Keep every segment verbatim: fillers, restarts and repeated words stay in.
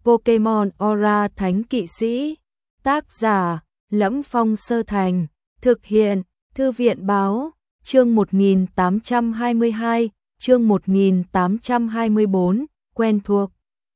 Pokemon Aura Thánh Kỵ Sĩ. Tác giả: Lẫm Phong Sơ Thành. Thực hiện: Thư viện báo. Chương một nghìn tám trăm hai mươi hai, chương một nghìn tám trăm hai mươi bốn, quen thuộc.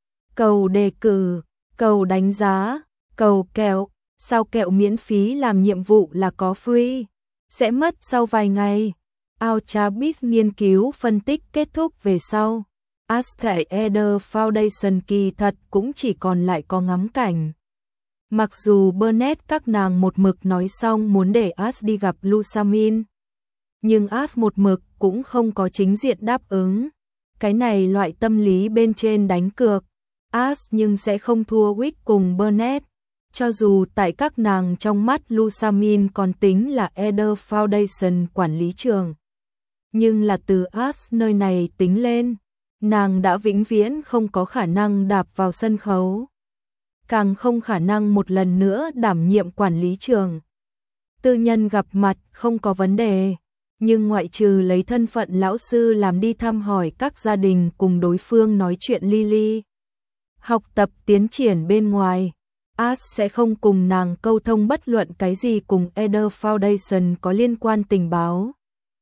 Cầu đề cử, cầu đánh giá, cầu kẹo. Sao kẹo miễn phí làm nhiệm vụ là có free? Sẽ mất sau vài ngày. Ultrabit nghiên cứu phân tích kết thúc về sau. Aster Eder Foundation kỳ thật cũng chỉ còn lại có ngắm cảnh. Mặc dù Burnett các nàng một mực nói xong muốn để Ash đi gặp Lusamin, nhưng Ash một mực cũng không có chính diện đáp ứng. Cái này loại tâm lý bên trên đánh cược. Ash nhưng sẽ không thua Wick cùng Burnett. Cho dù tại các nàng trong mắt Lusamin còn tính là Eder Foundation quản lý trường, nhưng là từ Ash nơi này tính lên, nàng đã vĩnh viễn không có khả năng đạp vào sân khấu, càng không khả năng một lần nữa đảm nhiệm quản lý trường. Tư nhân gặp mặt không có vấn đề, nhưng ngoại trừ lấy thân phận lão sư làm đi thăm hỏi các gia đình cùng đối phương nói chuyện li li, học tập tiến triển bên ngoài, Ash sẽ không cùng nàng câu thông bất luận cái gì cùng Eder Foundation có liên quan tình báo.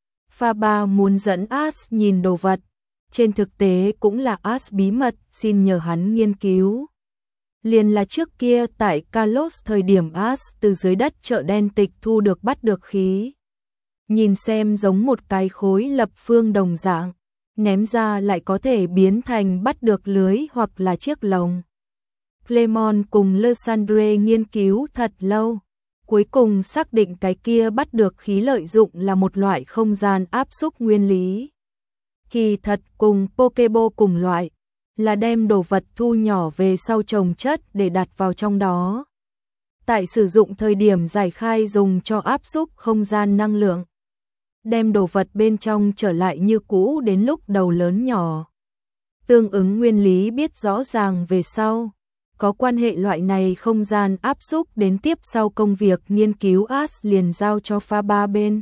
Faber muốn dẫn Ash nhìn đồ vật, trên thực tế cũng là Ash bí mật xin nhờ hắn nghiên cứu. Liền là trước kia tại Kalos thời điểm Ash từ dưới đất chợ đen tịch thu được bắt được khí. Nhìn xem giống một cái khối lập phương đồng dạng, ném ra lại có thể biến thành bắt được lưới hoặc là chiếc lồng. Clemon cùng Lysandre nghiên cứu thật lâu, cuối cùng xác định cái kia bắt được khí lợi dụng là một loại không gian áp xúc nguyên lý. Kỳ thật cùng Pokeball cùng loại, là đem đồ vật thu nhỏ về sau trồng chất để đặt vào trong đó. Tại sử dụng thời điểm giải khai dùng cho áp xúc không gian năng lượng, đem đồ vật bên trong trở lại như cũ đến lúc đầu lớn nhỏ. Tương ứng nguyên lý biết rõ ràng về sau, có quan hệ loại này không gian áp xúc đến tiếp sau công việc nghiên cứu Ash liền giao cho Faber bên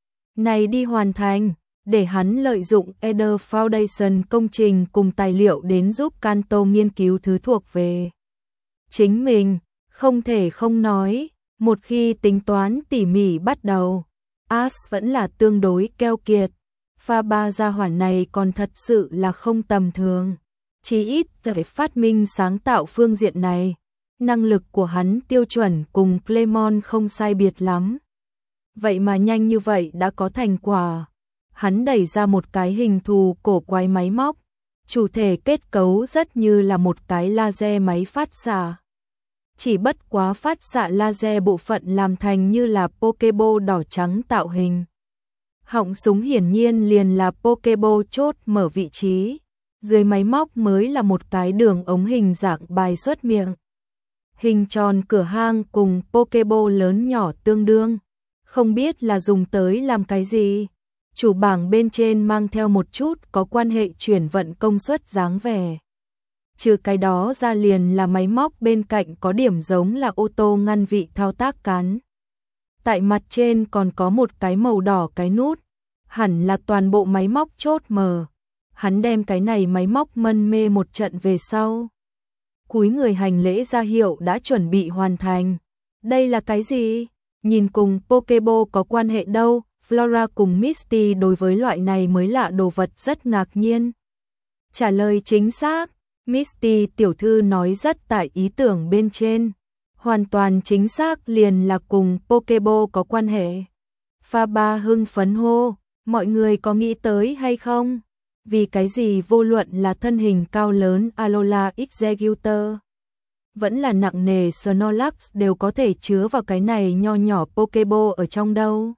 này đi hoàn thành, để hắn lợi dụng Eder Foundation công trình cùng tài liệu đến giúp Kanto nghiên cứu thứ thuộc về chính mình. Không thể không nói, một khi tính toán tỉ mỉ bắt đầu, Ash vẫn là tương đối keo kiệt. Faber gia hỏa này còn thật sự là không tầm thường. Chí ít về phát minh sáng tạo phương diện này, năng lực của hắn tiêu chuẩn cùng Clemon không sai biệt lắm. Vậy mà nhanh như vậy đã có thành quả. Hắn đẩy ra một cái hình thù cổ quái máy móc, chủ thể kết cấu rất như là một cái laser máy phát xạ. Chỉ bất quá phát xạ laser bộ phận làm thành như là Pokeball đỏ trắng tạo hình. Họng súng hiển nhiên liền là Pokeball chốt mở vị trí. Dưới máy móc mới là một cái đường ống hình dạng bài xuất miệng. Hình tròn cửa hang cùng Pokeball lớn nhỏ tương đương. Không biết là dùng tới làm cái gì. Chủ bảng bên trên mang theo một chút có quan hệ chuyển vận công suất dáng vẻ. Trừ cái đó ra liền là máy móc bên cạnh có điểm giống là ô tô ngăn vị thao tác cán. Tại mặt trên còn có một cái màu đỏ cái nút. Hẳn là toàn bộ máy móc chốt mở. Hắn đem cái này máy móc mân mê một trận về sau. Cúi người hành lễ ra hiệu đã chuẩn bị hoàn thành. Đây là cái gì? Nhìn cùng Pokeball có quan hệ đâu? Flora cùng Misty đối với loại này mới lạ đồ vật rất ngạc nhiên. Trả lời chính xác, Misty tiểu thư nói rất tại ý tưởng bên trên. Hoàn toàn chính xác liền là cùng Pokeball có quan hệ. Faber hưng phấn hô, mọi người có nghĩ tới hay không? Vì cái gì vô luận là thân hình cao lớn Alola Executor, vẫn là nặng nề Snorlax đều có thể chứa vào cái này nho nhỏ Pokeball ở trong đâu.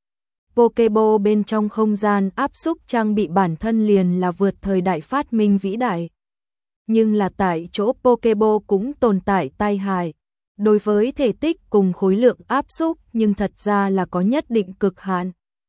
Pokeball bên trong không gian áp xúc trang bị bản thân liền là vượt thời đại phát minh vĩ đại. Nhưng là tại chỗ Pokeball cũng tồn tại tai hại. Đối với thể tích cùng khối lượng áp xúc nhưng thật ra là có nhất định cực hạn.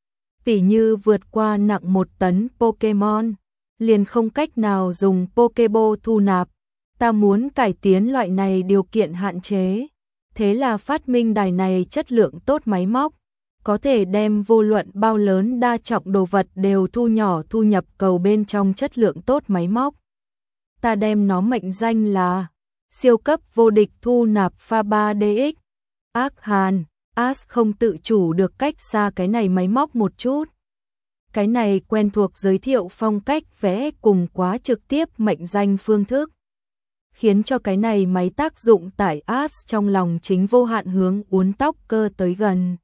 Tỉ như vượt qua nặng một tấn Pokemon, liền không cách nào dùng Pokeball thu nạp. Ta muốn cải tiến loại này điều kiện hạn chế. Thế là phát minh đài này chất lượng tốt máy móc, có thể đem vô luận bao lớn đa trọng đồ vật đều thu nhỏ thu nhập cầu bên trong chất lượng tốt máy móc. Ta đem nó mệnh danh là siêu cấp vô địch thu nạp pha ba đê ích. Ác hàn, As không tự chủ được cách xa cái này máy móc một chút. Cái này quen thuộc giới thiệu phong cách vẽ cùng quá trực tiếp mệnh danh phương thức, khiến cho cái này máy tác dụng tại As trong lòng chính vô hạn hướng uốn tóc cơ tới gần.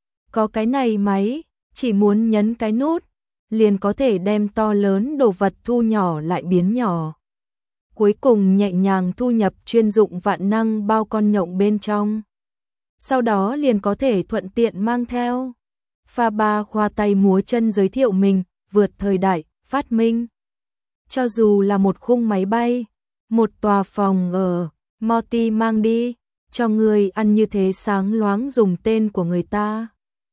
Có cái này máy, chỉ muốn nhấn cái nút, liền có thể đem to lớn đồ vật thu nhỏ lại biến nhỏ. Cuối cùng nhẹ nhàng thu nhập chuyên dụng vạn năng bao con nhộng bên trong. Sau đó liền có thể thuận tiện mang theo. Pha ba khoa tay múa chân giới thiệu mình, vượt thời đại, phát minh. Cho dù là một khung máy bay, một tòa phòng ở, Morty mang đi, cho người ăn như thế sáng loáng dùng tên của người ta.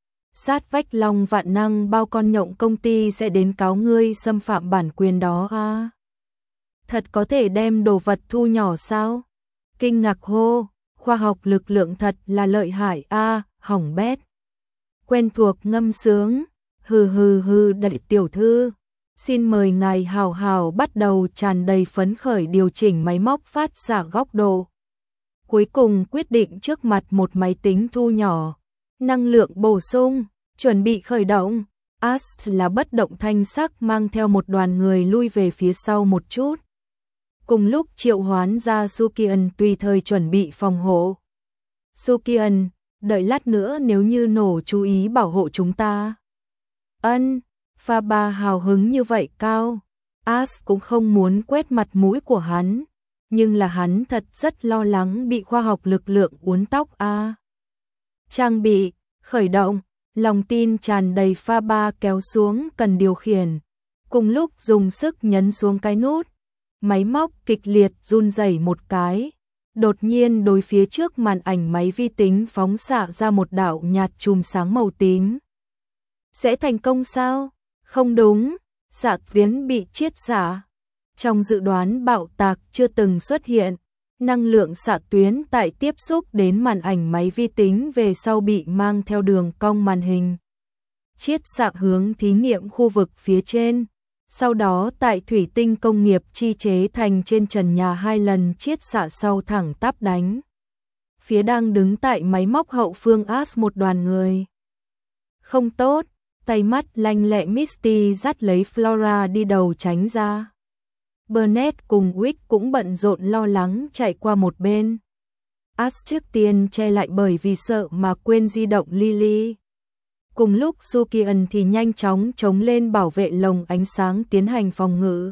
Sát vách lòng vạn năng bao con nhộng công ty sẽ đến cáo ngươi xâm phạm bản quyền đó à. Thật có thể đem đồ vật thu nhỏ sao? Kinh ngạc hô, khoa học lực lượng thật là lợi hại a, à, hỏng bét. Quen thuộc ngâm sướng, hừ hừ hừ đại tiểu thư. Xin mời ngài hào hào bắt đầu tràn đầy phấn khởi điều chỉnh máy móc phát xạ góc độ. Cuối cùng quyết định trước mặt một máy tính thu nhỏ. Năng lượng bổ sung, chuẩn bị khởi động. As là bất động thanh sắc mang theo một đoàn người lui về phía sau một chút. Cùng lúc triệu hoán ra Sukian tùy thời chuẩn bị phòng hộ. Sukian, đợi lát nữa nếu như nổ chú ý bảo hộ chúng ta. Ân, pha ba hào hứng như vậy cao. As cũng không muốn quét mặt mũi của hắn, nhưng là hắn thật rất lo lắng bị khoa học lực lượng uốn tóc a. À. Trang bị, khởi động, lòng tin tràn đầy pha ba kéo xuống cần điều khiển. Cùng lúc dùng sức nhấn xuống cái nút, máy móc kịch liệt run rẩy một cái. Đột nhiên đối phía trước màn ảnh máy vi tính phóng xạ ra một đạo nhạt chùm sáng màu tím. Sẽ thành công sao? Không đúng, xạ tuyến bị chiết xạ. Trong dự đoán bạo tạc chưa từng xuất hiện, năng lượng xạ tuyến tại tiếp xúc đến màn ảnh máy vi tính về sau bị mang theo đường cong màn hình. Chiết xạ hướng thí nghiệm khu vực phía trên, sau đó tại thủy tinh công nghiệp chi chế thành trên trần nhà hai lần chiết xạ sau thẳng tắp đánh. Phía đang đứng tại máy móc hậu phương As một đoàn người. Không tốt, tay mắt lanh lẹ Misty dắt lấy Flora đi đầu tránh ra. Burnett cùng Wick cũng bận rộn lo lắng chạy qua một bên. As trước tiên che lại bởi vì sợ mà quên di động Lily. Cùng lúc Sukian thì nhanh chóng chống lên bảo vệ lồng ánh sáng tiến hành phòng ngự.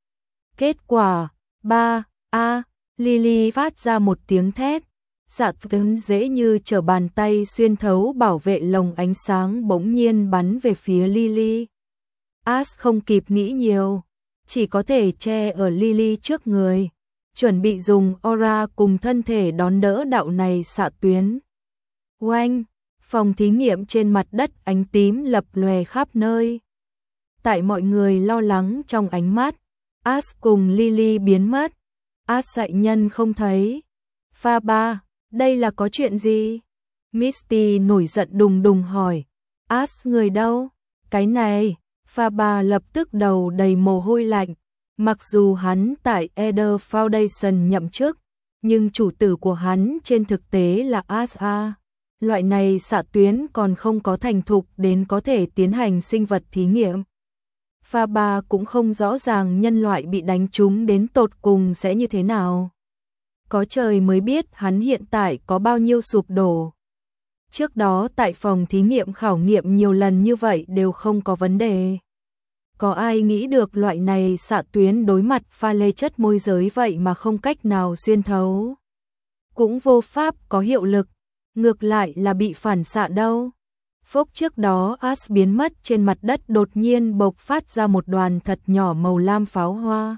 Kết quả, ba, a, Lily phát ra một tiếng thét. Xạ tuyến dễ như trở bàn tay xuyên thấu bảo vệ lồng ánh sáng bỗng nhiên bắn về phía Lily. As không kịp nghĩ nhiều, chỉ có thể che ở Lily trước người, chuẩn bị dùng aura cùng thân thể đón đỡ đạo này xạ tuyến. Oanh, phòng thí nghiệm trên mặt đất ánh tím lập lòe khắp nơi. Tại mọi người lo lắng trong ánh mắt, As cùng Lily biến mất. As dạy nhân không thấy. Pha ba, đây là có chuyện gì? Misty nổi giận đùng đùng hỏi. As người đâu? Cái này, pha ba lập tức đầu đầy mồ hôi lạnh. Mặc dù hắn tại Eder Foundation nhậm chức, nhưng chủ tử của hắn trên thực tế là As a. Loại này xạ tuyến còn không có thành thục đến có thể tiến hành sinh vật thí nghiệm. Pha ba cũng không rõ ràng nhân loại bị đánh trúng đến tột cùng sẽ như thế nào. Có trời mới biết hắn hiện tại có bao nhiêu sụp đổ. Trước đó tại phòng thí nghiệm khảo nghiệm nhiều lần như vậy đều không có vấn đề. Có ai nghĩ được loại này xạ tuyến đối mặt pha lê chất môi giới vậy mà không cách nào xuyên thấu. Cũng vô pháp có hiệu lực, ngược lại là bị phản xạ đâu. Phốc trước đó As biến mất trên mặt đất đột nhiên bộc phát ra một đoàn thật nhỏ màu lam pháo hoa.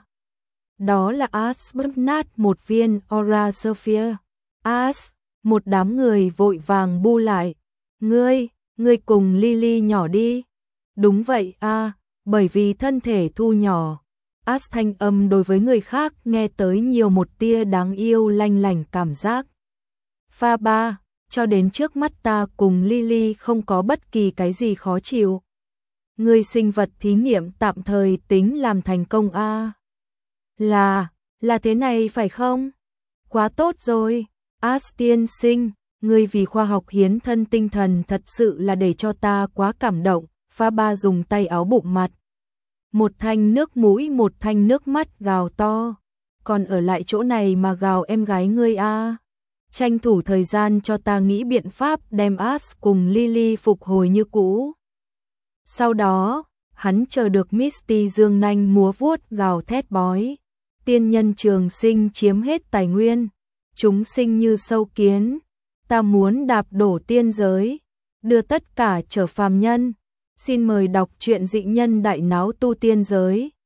Đó là As bóp nát một viên Aura Sphere. As, một đám người vội vàng bu lại. Ngươi, ngươi cùng Lily nhỏ đi. Đúng vậy a, à, bởi vì thân thể thu nhỏ. As thanh âm đối với người khác nghe tới nhiều một tia đáng yêu lanh lảnh cảm giác. Pha ba, cho đến trước mắt ta cùng Lily không có bất kỳ cái gì khó chịu. Người sinh vật thí nghiệm tạm thời tính làm thành công a. À. Là, là thế này phải không? Quá tốt rồi, As tiên sinh, ngươi vì khoa học hiến thân tinh thần thật sự là để cho ta quá cảm động. Phá Ba dùng tay áo bụng mặt. Một thanh nước mũi một thanh nước mắt gào to. Còn ở lại chỗ này mà gào em gái ngươi a. Tranh thủ thời gian cho ta nghĩ biện pháp đem As cùng Lily phục hồi như cũ. Sau đó, hắn chờ được Misty dương nanh múa vuốt gào thét bói. Tiên nhân trường sinh chiếm hết tài nguyên. Chúng sinh như sâu kiến. Ta muốn đạp đổ tiên giới. Đưa tất cả trở phàm nhân. Xin mời đọc truyện Dị Nhân Đại Náo Tu Tiên Giới.